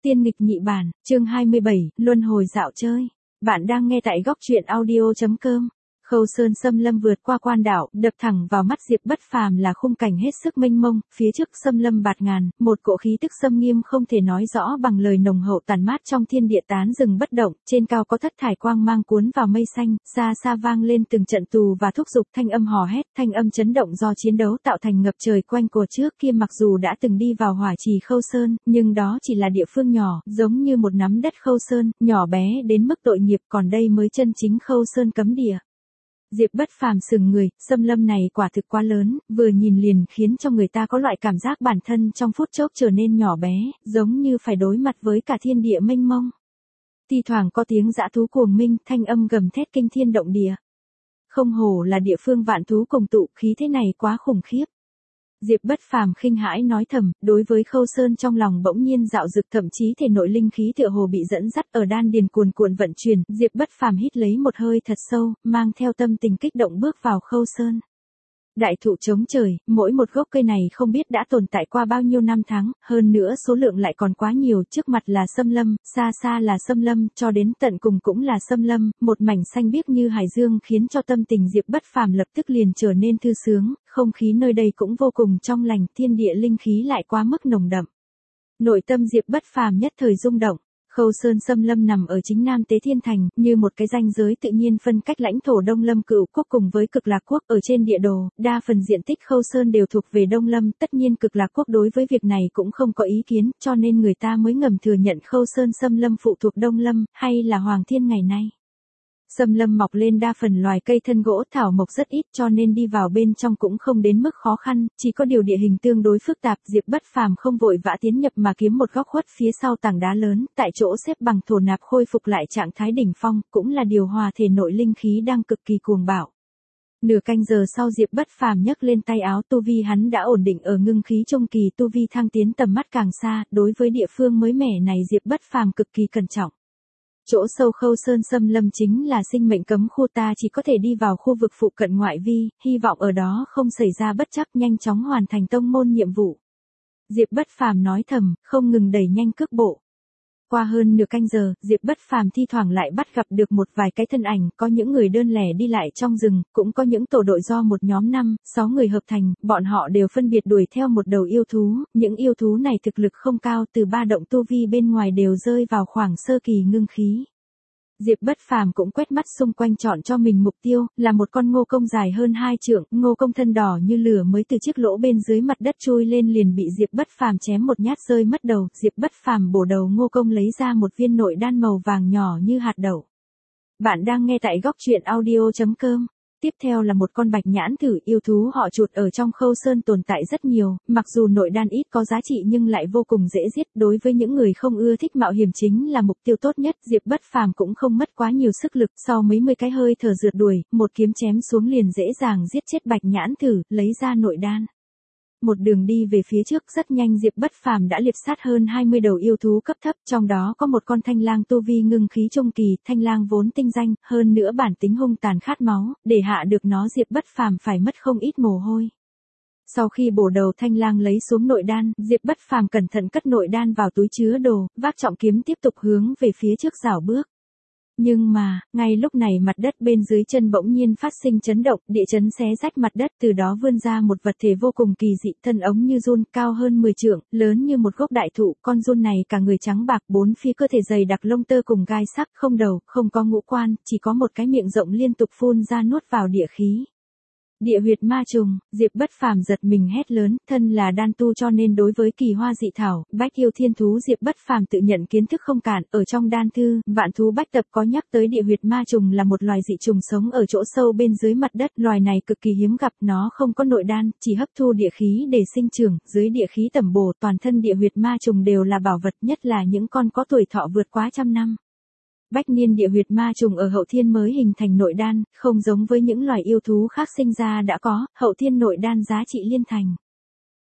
Tiên nghịch nhị bản, chương 27, luân hồi dạo chơi. Bạn đang nghe tại góc truyện audio.com. Khâu Sơn xâm lâm vượt qua quan đảo, đập thẳng vào mắt Diệp Bất Phàm là khung cảnh hết sức mênh mông, phía trước xâm lâm bạt ngàn, một cỗ khí tức xâm nghiêm không thể nói rõ bằng lời nồng hậu tàn mát trong thiên địa tán rừng bất động, trên cao có thất thải quang mang cuốn vào mây xanh, xa xa vang lên từng trận tù và thúc giục thanh âm hò hét, thanh âm chấn động do chiến đấu tạo thành ngập trời quanh của trước kia mặc dù đã từng đi vào hỏa trì Khâu Sơn, nhưng đó chỉ là địa phương nhỏ, giống như một nắm đất Khâu Sơn, nhỏ bé đến mức tội nghiệp, còn đây mới chân chính Khâu Sơn cấm địa. Diệp Bất Phàm sừng người, xâm lâm này quả thực quá lớn, vừa nhìn liền khiến cho người ta có loại cảm giác bản thân trong phút chốc trở nên nhỏ bé, giống như phải đối mặt với cả thiên địa mênh mông. Thi thoảng có tiếng dã thú cuồng minh, thanh âm gầm thét kinh thiên động địa. Không hổ là địa phương vạn thú cùng tụ, khí thế này quá khủng khiếp. Diệp Bất Phàm khinh hãi nói thầm, đối với Khâu Sơn trong lòng bỗng nhiên dạo dực, thậm chí thể nội linh khí tựa hồ bị dẫn dắt ở đan điền cuồn cuộn vận chuyển, Diệp Bất Phàm hít lấy một hơi thật sâu, mang theo tâm tình kích động bước vào Khâu Sơn. Đại thụ chống trời, mỗi một gốc cây này không biết đã tồn tại qua bao nhiêu năm tháng, hơn nữa số lượng lại còn quá nhiều, trước mặt là xâm lâm, xa xa là xâm lâm, cho đến tận cùng cũng là xâm lâm, một mảnh xanh biếc như hải dương khiến cho tâm tình Diệp Bất Phàm lập tức liền trở nên thư sướng, không khí nơi đây cũng vô cùng trong lành, thiên địa linh khí lại quá mức nồng đậm. Nội tâm Diệp Bất Phàm nhất thời rung động. Khâu Sơn xâm lâm nằm ở chính Nam Tế Thiên Thành, như một cái ranh giới tự nhiên phân cách lãnh thổ Đông Lâm Cửu Quốc cùng với Cực Lạc Quốc. Ở trên địa đồ, đa phần diện tích Khâu Sơn đều thuộc về Đông Lâm, tất nhiên Cực Lạc Quốc đối với việc này cũng không có ý kiến, cho nên người ta mới ngầm thừa nhận Khâu Sơn xâm lâm phụ thuộc Đông Lâm, hay là Hoàng Thiên ngày nay. Xâm lâm mọc lên đa phần loài cây thân gỗ thảo mộc rất ít, cho nên đi vào bên trong cũng không đến mức khó khăn, chỉ có điều địa hình tương đối phức tạp. Diệp Bất Phàm không vội vã tiến nhập mà kiếm một góc khuất phía sau tảng đá lớn, tại chỗ xếp bằng thổ nạp khôi phục lại trạng thái đỉnh phong, cũng là điều hòa thể nội linh khí đang cực kỳ cuồng bạo. Nửa canh giờ sau Diệp Bất Phàm nhấc lên tay áo, tu vi hắn đã ổn định ở ngưng khí trung kỳ, tu vi thăng tiến tầm mắt càng xa, đối với địa phương mới mẻ này Diệp Bất Phàm cực kỳ cẩn trọng. Chỗ sâu Khâu Sơn xâm lâm chính là sinh mệnh cấm khu, ta chỉ có thể đi vào khu vực phụ cận ngoại vi, hy vọng ở đó không xảy ra bất trắc, nhanh chóng hoàn thành tông môn nhiệm vụ. Diệp Bất Phàm nói thầm, không ngừng đẩy nhanh cước bộ. Qua hơn nửa canh giờ, Diệp Bất Phàm thi thoảng lại bắt gặp được một vài cái thân ảnh, có những người đơn lẻ đi lại trong rừng, cũng có những tổ đội do một nhóm 5-6 người hợp thành, bọn họ đều phân biệt đuổi theo một đầu yêu thú, những yêu thú này thực lực không cao, từ 3 động tu vi bên ngoài đều rơi vào khoảng sơ kỳ ngưng khí. Diệp Bất Phàm cũng quét mắt xung quanh chọn cho mình mục tiêu, là một con ngô công dài hơn 2 trượng, ngô công thân đỏ như lửa mới từ chiếc lỗ bên dưới mặt đất chui lên liền bị Diệp Bất Phàm chém một nhát rơi mất đầu, Diệp Bất Phàm bổ đầu ngô công lấy ra một viên nội đan màu vàng nhỏ như hạt đậu. Bạn đang nghe tại góc truyện audio.com. Tiếp theo là một con bạch nhãn thử, yêu thú họ Chuột ở trong Khâu Sơn tồn tại rất nhiều, mặc dù nội đan ít có giá trị nhưng lại vô cùng dễ giết, đối với những người không ưa thích mạo hiểm chính là mục tiêu tốt nhất. Diệp Bất Phàm cũng không mất quá nhiều sức lực, sau mấy mươi cái hơi thở rượt đuổi, một kiếm chém xuống liền dễ dàng giết chết bạch nhãn thử, lấy ra nội đan. Một đường đi về phía trước rất nhanh Diệp Bất Phàm đã liệp sát hơn 20 đầu yêu thú cấp thấp, trong đó có một con thanh lang tu vi ngưng khí trung kỳ, thanh lang vốn tinh danh, hơn nữa bản tính hung tàn khát máu, để hạ được nó Diệp Bất Phàm phải mất không ít mồ hôi. Sau khi bổ đầu thanh lang lấy xuống nội đan, Diệp Bất Phàm cẩn thận cất nội đan vào túi chứa đồ, vác trọng kiếm tiếp tục hướng về phía trước rảo bước. Nhưng mà, ngay lúc này mặt đất bên dưới chân bỗng nhiên phát sinh chấn động, địa chấn xé rách mặt đất, từ đó vươn ra một vật thể vô cùng kỳ dị, thân ống như giun, cao hơn 10 trượng, lớn như một gốc đại thụ, con giun này cả người trắng bạc, bốn phía cơ thể dày đặc lông tơ cùng gai sắc, không đầu, không có ngũ quan, chỉ có một cái miệng rộng liên tục phun ra nuốt vào địa khí. Địa huyệt ma trùng, Diệp Bất Phàm giật mình hét lớn, thân là đan tu cho nên đối với kỳ hoa dị thảo, bách yêu thiên thú Diệp Bất Phàm tự nhận kiến thức không cạn, ở trong đan thư, vạn thú bách tập có nhắc tới địa huyệt ma trùng là một loài dị trùng sống ở chỗ sâu bên dưới mặt đất, loài này cực kỳ hiếm gặp, nó không có nội đan, chỉ hấp thu địa khí để sinh trưởng, dưới địa khí tẩm bổ, toàn thân địa huyệt ma trùng đều là bảo vật, nhất là những con có tuổi thọ vượt quá 100 năm. Bách niên địa huyệt ma trùng ở hậu thiên mới hình thành nội đan, không giống với những loài yêu thú khác sinh ra đã có, hậu thiên nội đan giá trị liên thành.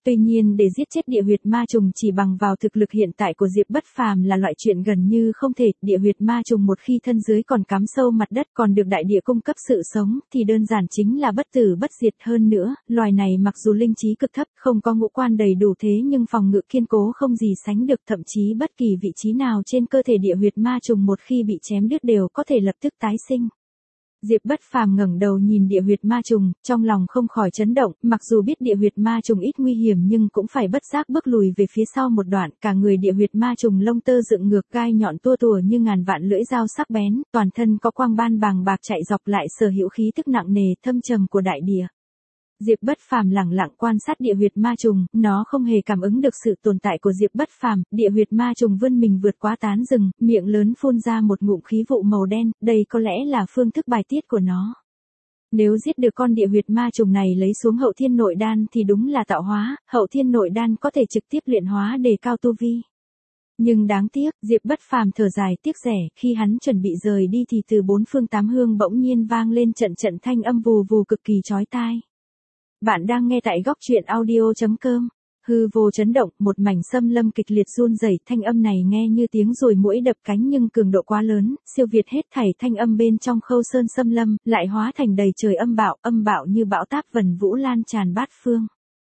Tuy nhiên để giết chết địa huyệt ma trùng chỉ bằng vào thực lực hiện tại của Diệp Bất Phàm là loại chuyện gần như không thể, địa huyệt ma trùng một khi thân dưới còn cắm sâu mặt đất còn được đại địa cung cấp sự sống thì đơn giản chính là bất tử bất diệt. Hơn nữa, loài này mặc dù linh trí cực thấp, không có ngũ quan đầy đủ thế nhưng phòng ngự kiên cố không gì sánh được, thậm chí bất kỳ vị trí nào trên cơ thể địa huyệt ma trùng một khi bị chém đứt đều có thể lập tức tái sinh. Diệp Bất Phàm ngẩng đầu nhìn địa huyệt ma trùng, trong lòng không khỏi chấn động, mặc dù biết địa huyệt ma trùng ít nguy hiểm nhưng cũng phải bất giác bước lùi về phía sau một đoạn, cả người địa huyệt ma trùng lông tơ dựng ngược, gai nhọn tua tủa như ngàn vạn lưỡi dao sắc bén, toàn thân có quang ban bàng bạc chạy dọc lại, sở hữu khí tức nặng nề thâm trầm của đại địa. Diệp Bất Phàm lẳng lặng quan sát địa huyệt ma trùng, nó không hề cảm ứng được sự tồn tại của Diệp Bất Phàm. Địa huyệt ma trùng vươn mình vượt qua tán rừng, miệng lớn phun ra một ngụm khí vụ màu đen, đây có lẽ là phương thức bài tiết của nó. Nếu giết được con địa huyệt ma trùng này lấy xuống hậu thiên nội đan thì đúng là tạo hóa, hậu thiên nội đan có thể trực tiếp luyện hóa đề cao tu vi. Nhưng đáng tiếc, Diệp Bất Phàm thở dài tiếc rẻ, khi hắn chuẩn bị rời đi thì từ bốn phương tám hướng bỗng nhiên vang lên trận trận thanh âm vù vù cực kỳ chói tai. Bạn đang nghe tại góc truyện audio.com. Hư vô chấn động, một mảnh xâm lâm kịch liệt run rẩy, thanh âm này nghe như tiếng ruồi muỗi đập cánh nhưng cường độ quá lớn, siêu việt hết thảy thanh âm bên trong Khâu Sơn xâm lâm, lại hóa thành đầy trời âm bạo như bão táp vần vũ lan tràn bát phương.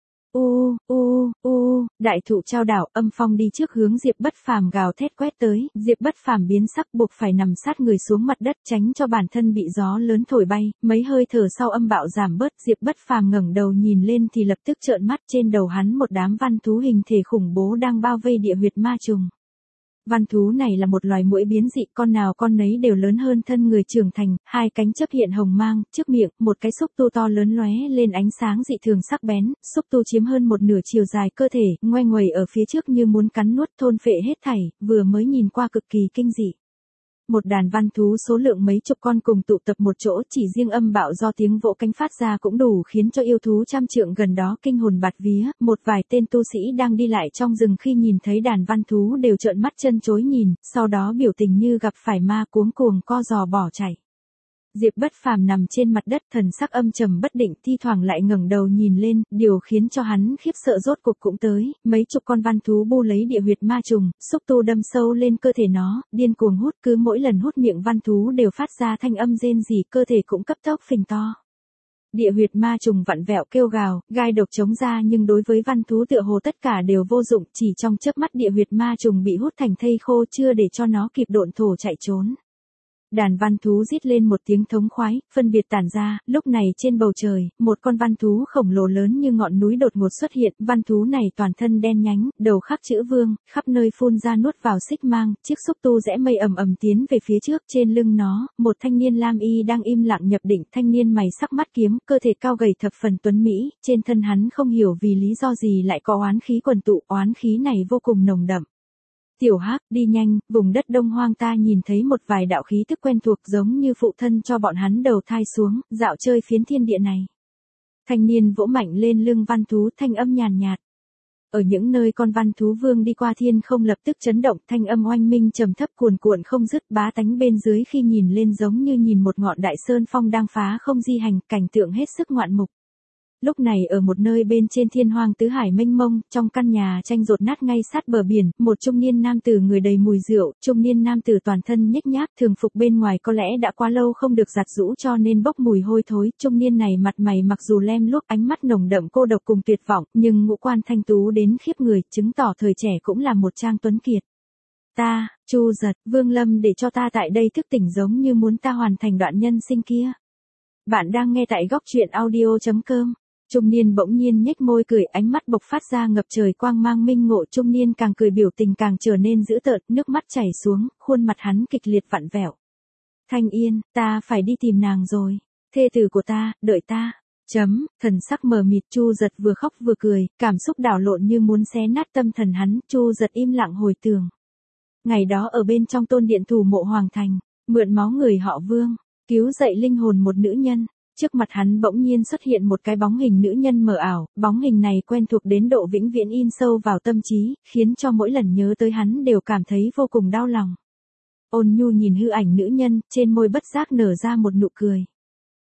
Đại thụ trao đảo, âm phong đi trước hướng Diệp Bất Phàm gào thét quét tới, Diệp Bất Phàm biến sắc buộc phải nằm sát người xuống mặt đất tránh cho bản thân bị gió lớn thổi bay, mấy hơi thở sau âm bạo giảm bớt, Diệp Bất Phàm ngẩng đầu nhìn lên thì lập tức trợn mắt, trên đầu hắn một đám văn thú hình thể khủng bố đang bao vây địa huyệt ma trùng. Văn thú này là một loài muỗi biến dị, con nào con nấy đều lớn hơn thân người trưởng thành, hai cánh chớp hiện hồng mang, trước miệng, một cái xúc tu to lớn lóe lên ánh sáng dị thường sắc bén, xúc tu chiếm hơn một nửa chiều dài cơ thể, ngoe nguẩy ở phía trước như muốn cắn nuốt thôn phệ hết thảy, vừa mới nhìn qua cực kỳ kinh dị. Một đàn văn thú số lượng mấy chục con cùng tụ tập một chỗ, chỉ riêng âm bạo do tiếng vỗ cánh phát ra cũng đủ khiến cho yêu thú trăm trượng gần đó kinh hồn bạt vía. Một vài tên tu sĩ đang đi lại trong rừng khi nhìn thấy đàn văn thú đều trợn mắt chân chối nhìn, sau đó biểu tình như gặp phải ma, cuống cuồng co giò bỏ chạy. Diệp Bất Phàm nằm trên mặt đất, thần sắc âm trầm bất định, thi thoảng lại ngẩng đầu nhìn lên, điều khiến cho hắn khiếp sợ rốt cục cũng tới, mấy chục con văn thú bu lấy địa huyệt ma trùng, xúc tu đâm sâu lên cơ thể nó, điên cuồng hút, cứ mỗi lần hút miệng văn thú đều phát ra thanh âm rên rỉ, cơ thể cũng cấp tốc phình to. Địa huyệt ma trùng vặn vẹo kêu gào, gai độc chống ra nhưng đối với văn thú tựa hồ tất cả đều vô dụng, chỉ trong chớp mắt địa huyệt ma trùng bị hút thành thây khô, chưa để cho nó kịp độn thổ chạy trốn. Đàn văn thú rít lên một tiếng thống khoái, phân biệt tản ra, lúc này trên bầu trời, một con văn thú khổng lồ lớn như ngọn núi đột ngột xuất hiện, văn thú này toàn thân đen nhánh, đầu khắc chữ vương, khắp nơi phun ra nuốt vào xích mang, chiếc xúc tu rẽ mây ầm tiến về phía trước, trên lưng nó, một thanh niên lam y đang im lặng nhập định, thanh niên mày sắc mắt kiếm, cơ thể cao gầy thập phần tuấn mỹ, trên thân hắn không hiểu vì lý do gì lại có oán khí quần tụ, oán khí này vô cùng nồng đậm. Tiểu Hắc, đi nhanh, vùng đất Đông Hoang ta nhìn thấy một vài đạo khí tức quen thuộc giống như phụ thân cho bọn hắn đầu thai xuống, dạo chơi phiến thiên địa này. Thanh niên vỗ mạnh lên lưng văn thú, thanh âm nhàn nhạt. Ở những nơi con văn thú vương đi qua thiên không lập tức chấn động, thanh âm oanh minh trầm thấp cuồn cuộn không dứt, bá tánh bên dưới khi nhìn lên giống như nhìn một ngọn đại sơn phong đang phá không di hành, cảnh tượng hết sức ngoạn mục. Lúc này ở một nơi bên trên thiên hoang tứ hải mênh mông, trong căn nhà tranh rột nát ngay sát bờ biển, một trung niên nam tử người đầy mùi rượu, trung niên nam tử toàn thân nhếch nhác, thường phục bên ngoài có lẽ đã quá lâu không được giặt giũ cho nên bốc mùi hôi thối, trung niên này mặt mày mặc dù lem luốc, ánh mắt nồng đậm cô độc cùng tuyệt vọng, nhưng ngũ quan thanh tú đến khiếp người, chứng tỏ thời trẻ cũng là một trang tuấn kiệt. Ta, Chu Giật, Vương Lâm để cho ta tại đây thức tỉnh giống như muốn ta hoàn thành đoạn nhân sinh kia. Bạn đang nghe tại góc truyện audio.com. Trung niên bỗng nhiên nhếch môi cười, ánh mắt bộc phát ra ngập trời quang mang minh ngộ, trung niên càng cười biểu tình càng trở nên dữ tợn, nước mắt chảy xuống, khuôn mặt hắn kịch liệt vặn vẹo. Thanh Yên, ta phải đi tìm nàng rồi, thê tử của ta, đợi ta. Thần sắc mờ mịt, Chu Giật vừa khóc vừa cười, cảm xúc đảo lộn như muốn xé nát tâm thần hắn, Chu Giật im lặng hồi tưởng. Ngày đó ở bên trong tôn điện thủ mộ Hoàng Thành, mượn máu người họ Vương, cứu dậy linh hồn một nữ nhân. Trước mặt hắn bỗng nhiên xuất hiện một cái bóng hình nữ nhân mờ ảo, bóng hình này quen thuộc đến độ vĩnh viễn in sâu vào tâm trí, khiến cho mỗi lần nhớ tới hắn đều cảm thấy vô cùng đau lòng. Ôn nhu nhìn hư ảnh nữ nhân, trên môi bất giác nở ra một nụ cười.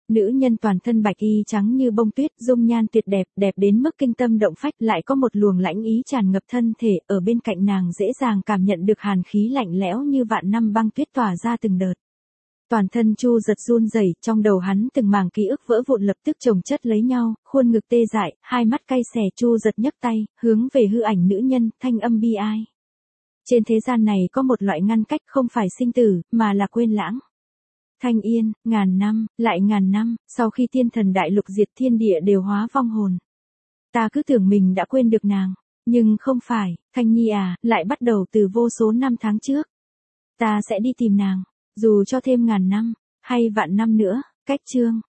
Nữ nhân toàn thân bạch y trắng như bông tuyết, dung nhan tuyệt đẹp, đẹp đến mức kinh tâm động phách, lại có một luồng lãnh ý tràn ngập thân thể, ở bên cạnh nàng dễ dàng cảm nhận được hàn khí lạnh lẽo như vạn năm băng tuyết tỏa ra từng đợt. Toàn thân Chu Giật run rẩy, trong đầu hắn từng mảng ký ức vỡ vụn lập tức chồng chất lấy nhau, khuôn ngực tê dại, hai mắt cay xè. Chu Giật nhấc tay, hướng về hư ảnh nữ nhân, thanh âm bi ai. Trên thế gian này có một loại ngăn cách không phải sinh tử, mà là quên lãng. Thanh Yên, ngàn năm, lại ngàn năm, sau khi tiên thần đại lục diệt thiên địa đều hóa vong hồn. Ta cứ tưởng mình đã quên được nàng, nhưng không phải, Thanh Nhi à, lại bắt đầu từ vô số năm tháng trước. Ta sẽ đi tìm nàng, dù cho thêm ngàn năm, hay vạn năm nữa, cách chương.